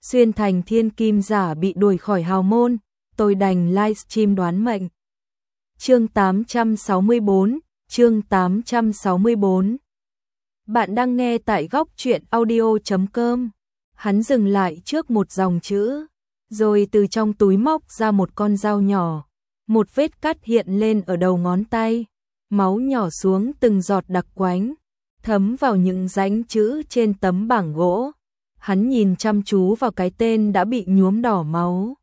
xuyên thành thiên kim giả bị đuổi khỏi hào môn, tôi đành livestream đoán mệnh. Chương 864, chương 864. Bạn đang nghe tại góc truyện audio.com. Hắn dừng lại trước một dòng chữ, rồi từ trong túi móc ra một con dao nhỏ. Một vết cắt hiện lên ở đầu ngón tay, máu nhỏ xuống từng giọt đặc quánh, thấm vào những rãnh chữ trên tấm bảng gỗ. Hắn nhìn chăm chú vào cái tên đã bị nhuốm đỏ máu,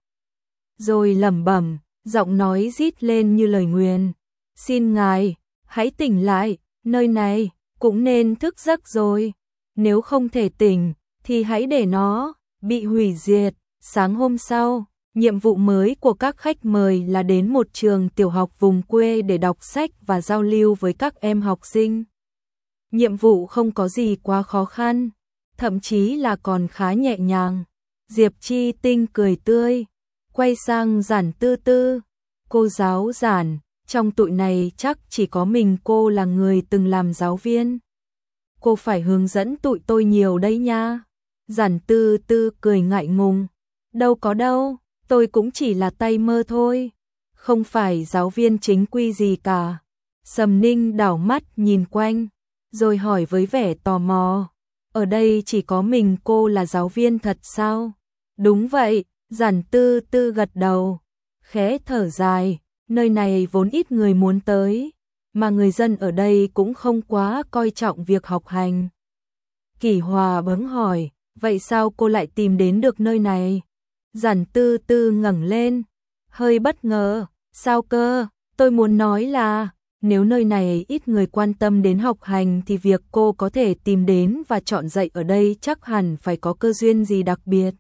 rồi lẩm bẩm, giọng nói rít lên như lời nguyền. Xin ngài, hãy tỉnh lại, nơi này cũng nên thức giấc rồi. Nếu không thể tỉnh, thì hãy để nó bị hủy diệt. Sáng hôm sau, nhiệm vụ mới của các khách mời là đến một trường tiểu học vùng quê để đọc sách và giao lưu với các em học sinh. Nhiệm vụ không có gì quá khó khăn, thậm chí là còn khá nhẹ nhàng. Diệp Chi Tinh cười tươi, quay sang Giản Tư Tư. Cô giáo Giản, trong tụi này chắc chỉ có mình cô là người từng làm giáo viên. Cô phải hướng dẫn tụi tôi nhiều đấy nha. Giản Tư Tư cười ngại ngùng. Đâu có đâu, tôi cũng chỉ là tay mơ thôi, không phải giáo viên chính quy gì cả. Sầm Ninh đảo mắt nhìn quanh, rồi hỏi với vẻ tò mò, ở đây chỉ có mình cô là giáo viên thật sao? Đúng vậy, Giản Tư Tư gật đầu, khẽ thở dài, nơi này vốn ít người muốn tới, mà người dân ở đây cũng không quá coi trọng việc học hành. Kỷ Hòa bỗng hỏi, vậy sao cô lại tìm đến được nơi này? Giản Tư Tư ngẩng lên, hơi bất ngờ, sao cơ? Tôi muốn nói là, nếu nơi này ít người quan tâm đến học hành thì việc cô có thể tìm đến và chọn dạy ở đây chắc hẳn phải có cơ duyên gì đặc biệt.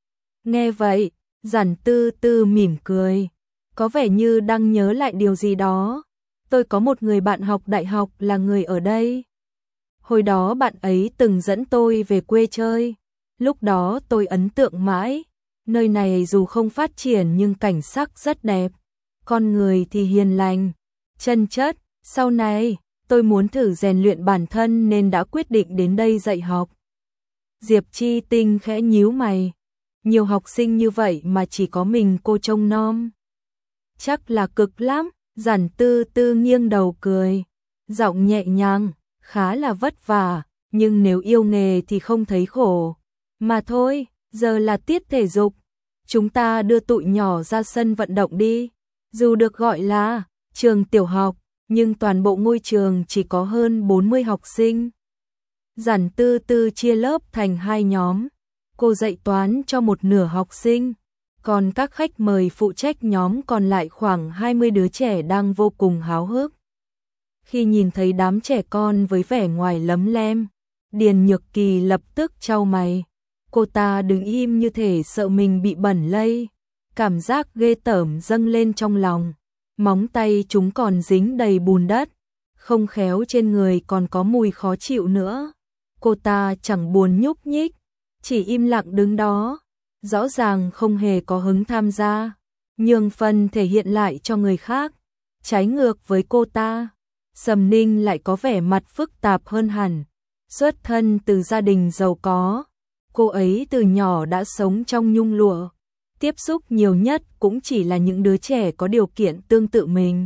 Nghe vậy, Giản Tư Tư mỉm cười, có vẻ như đang nhớ lại điều gì đó. Tôi có một người bạn học đại học là người ở đây. Hồi đó bạn ấy từng dẫn tôi về quê chơi, lúc đó tôi ấn tượng mãi. Nơi này dù không phát triển nhưng cảnh sắc rất đẹp, con người thì hiền lành, chân chất. Sau này, tôi muốn thử rèn luyện bản thân nên đã quyết định đến đây dạy học. Diệp Chi Tinh khẽ nhíu mày, nhiều học sinh như vậy mà chỉ có mình cô trông nom. Chắc là cực lắm. Giản Tư Tư nghiêng đầu cười, giọng nhẹ nhàng, khá là vất vả, nhưng nếu yêu nghề thì không thấy khổ. Mà thôi, giờ là tiết thể dục, chúng ta đưa tụi nhỏ ra sân vận động đi. Dù được gọi là trường tiểu học, nhưng toàn bộ ngôi trường chỉ có hơn 40 học sinh. Giản Tư Tư chia lớp thành hai nhóm, cô dạy toán cho một nửa học sinh, còn các khách mời phụ trách nhóm còn lại khoảng 20 đứa trẻ đang vô cùng háo hức. Khi nhìn thấy đám trẻ con với vẻ ngoài lấm lem, Điền Nhược Kỳ lập tức chau mày. Cô ta đứng im như thể sợ mình bị bẩn lây, cảm giác ghê tởm dâng lên trong lòng. Móng tay chúng còn dính đầy bùn đất, không khéo trên người còn có mùi khó chịu nữa. Cô ta chẳng buồn nhúc nhích, chỉ im lặng đứng đó, rõ ràng không hề có hứng tham gia, nhường phần thể hiện lại cho người khác. Trái ngược với cô ta, Sầm Ninh lại có vẻ mặt phức tạp hơn hẳn. Xuất thân từ gia đình giàu có, cô ấy từ nhỏ đã sống trong nhung lụa, tiếp xúc nhiều nhất cũng chỉ là những đứa trẻ có điều kiện tương tự mình.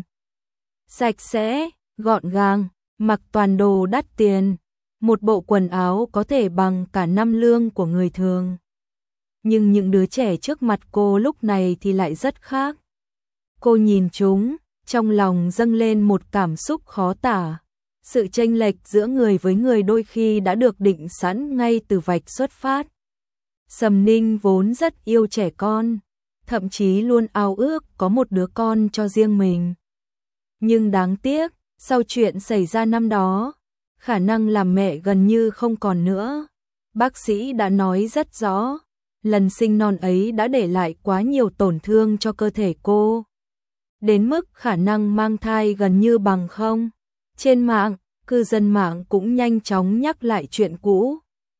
Sạch sẽ, gọn gàng, mặc toàn đồ đắt tiền, một bộ quần áo có thể bằng cả năm lương của người thường. Nhưng những đứa trẻ trước mặt cô lúc này thì lại rất khác. Cô nhìn chúng, trong lòng dâng lên một cảm xúc khó tả. Sự chênh lệch giữa người với người đôi khi đã được định sẵn ngay từ vạch xuất phát. Sầm Ninh vốn rất yêu trẻ con, thậm chí luôn ao ước có một đứa con cho riêng mình. Nhưng đáng tiếc, sau chuyện xảy ra năm đó, khả năng làm mẹ gần như không còn nữa. Bác sĩ đã nói rất rõ, lần sinh non ấy đã để lại quá nhiều tổn thương cho cơ thể cô, đến mức khả năng mang thai gần như bằng không. Trên mạng, cư dân mạng cũng nhanh chóng nhắc lại chuyện cũ.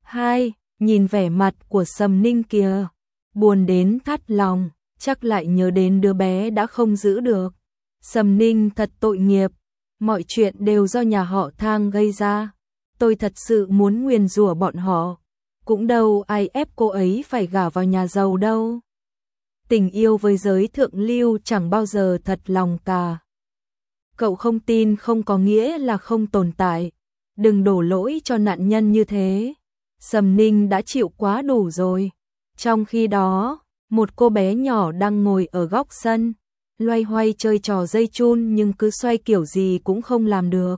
Nhìn vẻ mặt của Sầm Ninh kìa, buồn đến thắt lòng, chắc lại nhớ đến đứa bé đã không giữ được. Sầm Ninh thật tội nghiệp, mọi chuyện đều do nhà họ Thang gây ra. Tôi thật sự muốn nguyền rủa bọn họ. Cũng đâu ai ép cô ấy phải gả vào nhà giàu đâu. Tình yêu với giới thượng lưu chẳng bao giờ thật lòng cả. Cậu không tin không có nghĩa là không tồn tại. Đừng đổ lỗi cho nạn nhân như thế. Sầm Ninh đã chịu quá đủ rồi. Trong khi đó, một cô bé nhỏ đang ngồi ở góc sân, loay hoay chơi trò dây chun nhưng cứ xoay kiểu gì cũng không làm được.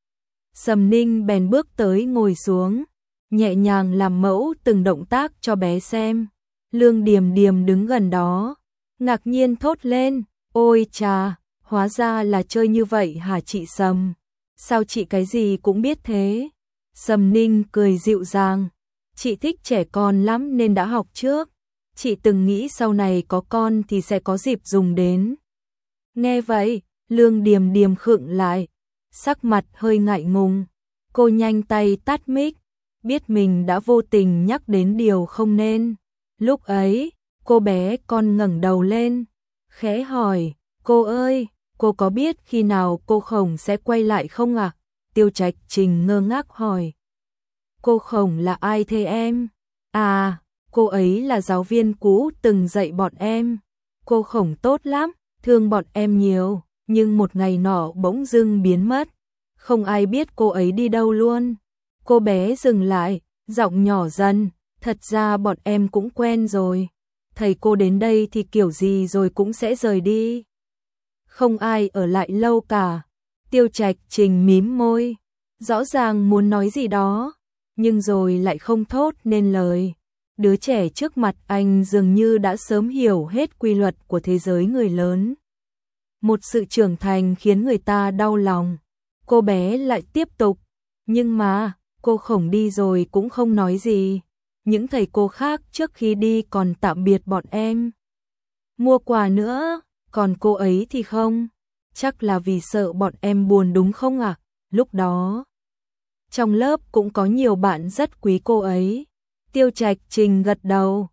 Sầm Ninh bèn bước tới ngồi xuống, nhẹ nhàng làm mẫu từng động tác cho bé xem. Lương Điềm Điềm đứng gần đó, ngạc nhiên thốt lên, ôi chà, hóa ra là chơi như vậy hả chị Sầm? Sao chị cái gì cũng biết thế? Sầm Ninh cười dịu dàng, chị thích trẻ con lắm nên đã học trước. Chị từng nghĩ sau này có con thì sẽ có dịp dùng đến. Nghe vậy, Lương Điềm Điềm khựng lại, sắc mặt hơi ngại ngùng. Cô nhanh tay tắt mic, biết mình đã vô tình nhắc đến điều không nên. Lúc ấy, cô bé con ngẩng đầu lên, khẽ hỏi, cô ơi, cô có biết khi nào cô Khổng sẽ quay lại không ạ? Tiêu Trạch Trình ngơ ngác hỏi. Cô Khổng là ai thế em? À, cô ấy là giáo viên cũ từng dạy bọn em. Cô Khổng tốt lắm, thương bọn em nhiều, nhưng một ngày nọ bỗng dưng biến mất. Không ai biết cô ấy đi đâu luôn. Cô bé dừng lại, giọng nhỏ dần, thật ra bọn em cũng quen rồi. Thầy cô đến đây thì kiểu gì rồi cũng sẽ rời đi. Không ai ở lại lâu cả. Tiêu Trạch Trình mím môi, rõ ràng muốn nói gì đó, nhưng rồi lại không thốt nên lời. Đứa trẻ trước mặt anh dường như đã sớm hiểu hết quy luật của thế giới người lớn. Một sự trưởng thành khiến người ta đau lòng. Cô bé lại tiếp tục, nhưng mà, cô Khổng đi rồi cũng không nói gì. Những thầy cô khác trước khi đi còn tạm biệt bọn em. Mua quà nữa, còn cô ấy thì không. Chắc là vì sợ bọn em buồn đúng không ạ? Lúc đó, trong lớp cũng có nhiều bạn rất quý cô ấy. Tiêu Trạch Trình gật đầu.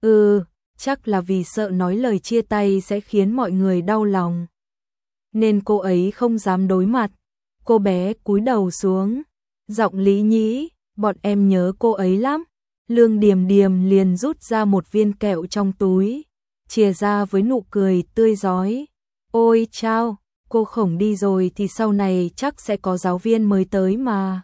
Chắc là vì sợ nói lời chia tay sẽ khiến mọi người đau lòng. Nên cô ấy không dám đối mặt. Cô bé cúi đầu xuống, giọng lý nhí, bọn em nhớ cô ấy lắm. Lương Điềm Điềm liền rút ra một viên kẹo trong túi, chìa ra với nụ cười tươi rói. Ôi chao, cô Khổng đi rồi thì sau này chắc sẽ có giáo viên mới tới mà.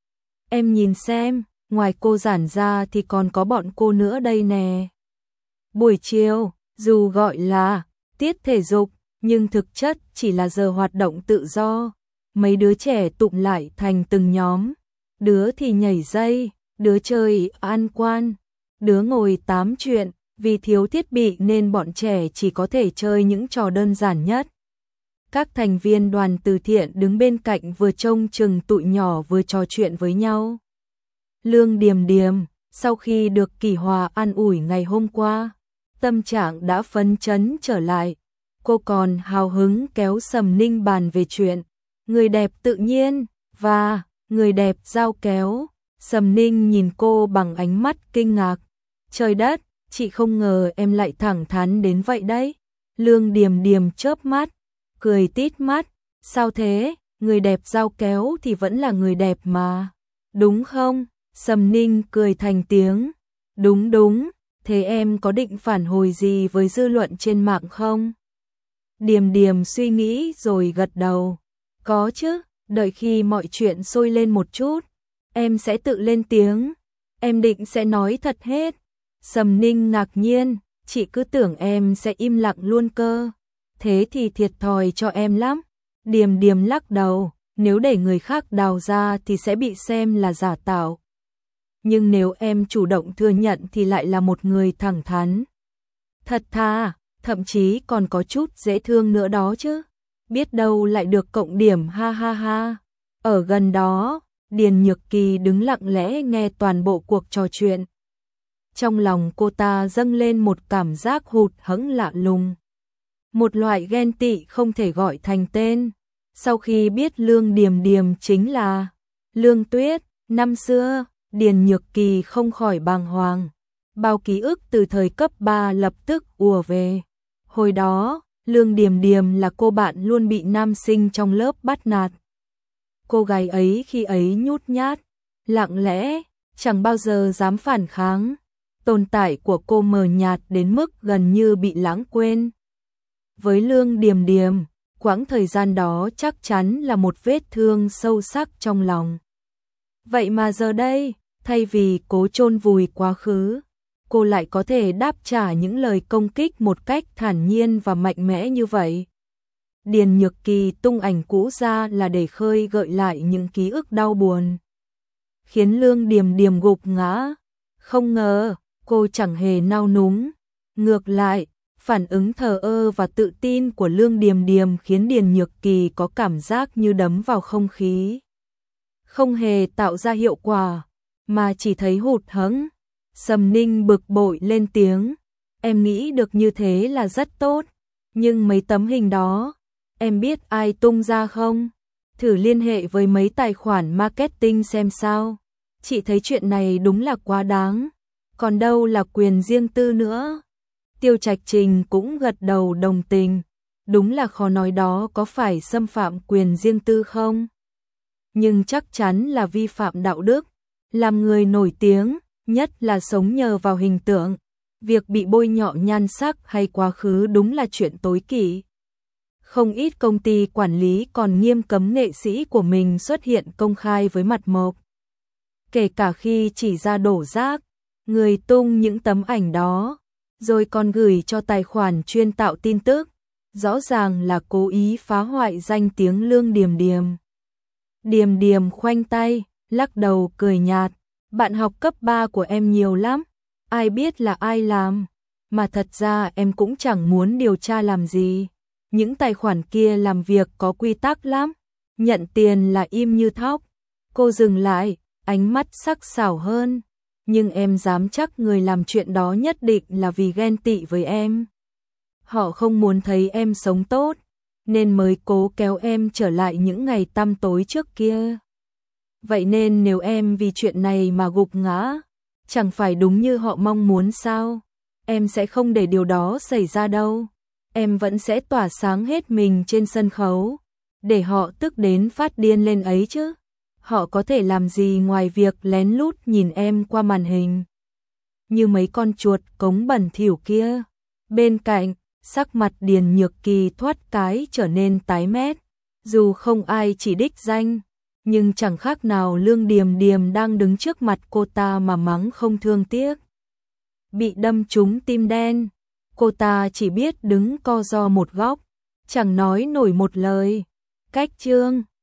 Em nhìn xem, ngoài cô Giản ra thì còn có bọn cô nữa đây nè. Buổi chiều, dù gọi là tiết thể dục, nhưng thực chất chỉ là giờ hoạt động tự do. Mấy đứa trẻ tụm lại thành từng nhóm, đứa thì nhảy dây, đứa chơi an quan, đứa ngồi tám chuyện. Vì thiếu thiết bị nên bọn trẻ chỉ có thể chơi những trò đơn giản nhất. Các thành viên đoàn từ thiện đứng bên cạnh vừa trông chừng tụi nhỏ vừa trò chuyện với nhau. Lương Điềm Điềm, sau khi được Kỳ Hòa an ủi ngày hôm qua, tâm trạng đã phấn chấn trở lại. Cô còn hào hứng kéo Sầm Ninh bàn về chuyện người đẹp tự nhiên và người đẹp dao kéo. Sầm Ninh nhìn cô bằng ánh mắt kinh ngạc. Trời đất, chị không ngờ em lại thẳng thắn đến vậy đấy. Lương Điềm Điềm chớp mắt, cười tít mắt. Sao thế, người đẹp dao kéo thì vẫn là người đẹp mà. Đúng không? Sầm Ninh cười thành tiếng. Đúng đúng, thế em có định phản hồi gì với dư luận trên mạng không? Điềm Điềm suy nghĩ rồi gật đầu. Có chứ, đợi khi mọi chuyện sôi lên một chút, em sẽ tự lên tiếng. Em định sẽ nói thật hết. Sầm Ninh ngạc nhiên, chị cứ tưởng em sẽ im lặng luôn cơ. Thế thì thiệt thòi cho em lắm. Điềm Điềm lắc đầu, nếu để người khác đào ra thì sẽ bị xem là giả tạo. Nhưng nếu em chủ động thừa nhận thì lại là một người thẳng thắn. Thật thà, thậm chí còn có chút dễ thương nữa đó chứ. Biết đâu lại được cộng điểm ha ha ha. Ở gần đó, Điền Nhược Kỳ đứng lặng lẽ nghe toàn bộ cuộc trò chuyện. Trong lòng cô ta dâng lên một cảm giác hụt hẫng lạ lùng. Một loại ghen tị không thể gọi thành tên. Sau khi biết Lương Điềm Điềm chính là Lương Tuyết, năm xưa, Điền Nhược Kỳ không khỏi bàng hoàng. Bao ký ức từ thời cấp 3 lập tức ùa về. Hồi đó, Lương Điềm Điềm là cô bạn luôn bị nam sinh trong lớp bắt nạt. Cô gái ấy khi ấy nhút nhát, lặng lẽ, chẳng bao giờ dám phản kháng. Tồn tại của cô mờ nhạt đến mức gần như bị lãng quên. Với Lương Điềm Điềm, quãng thời gian đó chắc chắn là một vết thương sâu sắc trong lòng. Vậy mà giờ đây, thay vì cố chôn vùi quá khứ, cô lại có thể đáp trả những lời công kích một cách thản nhiên và mạnh mẽ như vậy. Điền Nhược Kỳ tung ảnh cũ ra là để khơi gợi lại những ký ức đau buồn, khiến Lương Điềm Điềm gục ngã. Không ngờ, cô chẳng hề nao núng. Ngược lại, phản ứng thờ ơ và tự tin của Lương Điềm Điềm khiến Điền Nhược Kỳ có cảm giác như đấm vào không khí. Không hề tạo ra hiệu quả, mà chỉ thấy hụt hẫng. Sầm Ninh bực bội lên tiếng, em nghĩ được như thế là rất tốt, nhưng mấy tấm hình đó, em biết ai tung ra không? Thử liên hệ với mấy tài khoản marketing xem sao. Chị thấy chuyện này đúng là quá đáng, còn đâu là quyền riêng tư nữa. Tiêu Trạch Trình cũng gật đầu đồng tình, đúng là khó nói đó có phải xâm phạm quyền riêng tư không? Nhưng chắc chắn là vi phạm đạo đức, làm người nổi tiếng, nhất là sống nhờ vào hình tượng. Việc bị bôi nhọ nhan sắc hay quá khứ đúng là chuyện tối kỵ. Không ít công ty quản lý còn nghiêm cấm nghệ sĩ của mình xuất hiện công khai với mặt mộc. Kể cả khi chỉ ra đổ rác, người tung những tấm ảnh đó, rồi còn gửi cho tài khoản chuyên tạo tin tức, rõ ràng là cố ý phá hoại danh tiếng Lương Điềm Điềm. Điềm Điềm khoanh tay, lắc đầu cười nhạt, bạn học cấp 3 của em nhiều lắm, ai biết là ai làm, mà thật ra em cũng chẳng muốn điều tra làm gì. Những tài khoản kia làm việc có quy tắc lắm, nhận tiền là im như thóc. Cô dừng lại, ánh mắt sắc sảo hơn, nhưng em dám chắc người làm chuyện đó nhất định là vì ghen tị với em. Họ không muốn thấy em sống tốt, nên mới cố kéo em trở lại những ngày tăm tối trước kia. Vậy nên nếu em vì chuyện này mà gục ngã, chẳng phải đúng như họ mong muốn sao? Em sẽ không để điều đó xảy ra đâu. Em vẫn sẽ tỏa sáng hết mình trên sân khấu, để họ tức đến phát điên lên ấy chứ. Họ có thể làm gì ngoài việc lén lút nhìn em qua màn hình, như mấy con chuột cống bẩn thỉu kia. Bên cạnh, sắc mặt Điền Nhược Kỳ thoát cái trở nên tái mét, dù không ai chỉ đích danh, nhưng chẳng khác nào Lương Điềm Điềm đang đứng trước mặt cô ta mà mắng không thương tiếc. Bị đâm trúng tim đen, cô ta chỉ biết đứng co ro một góc, chẳng nói nổi một lời. Cách chương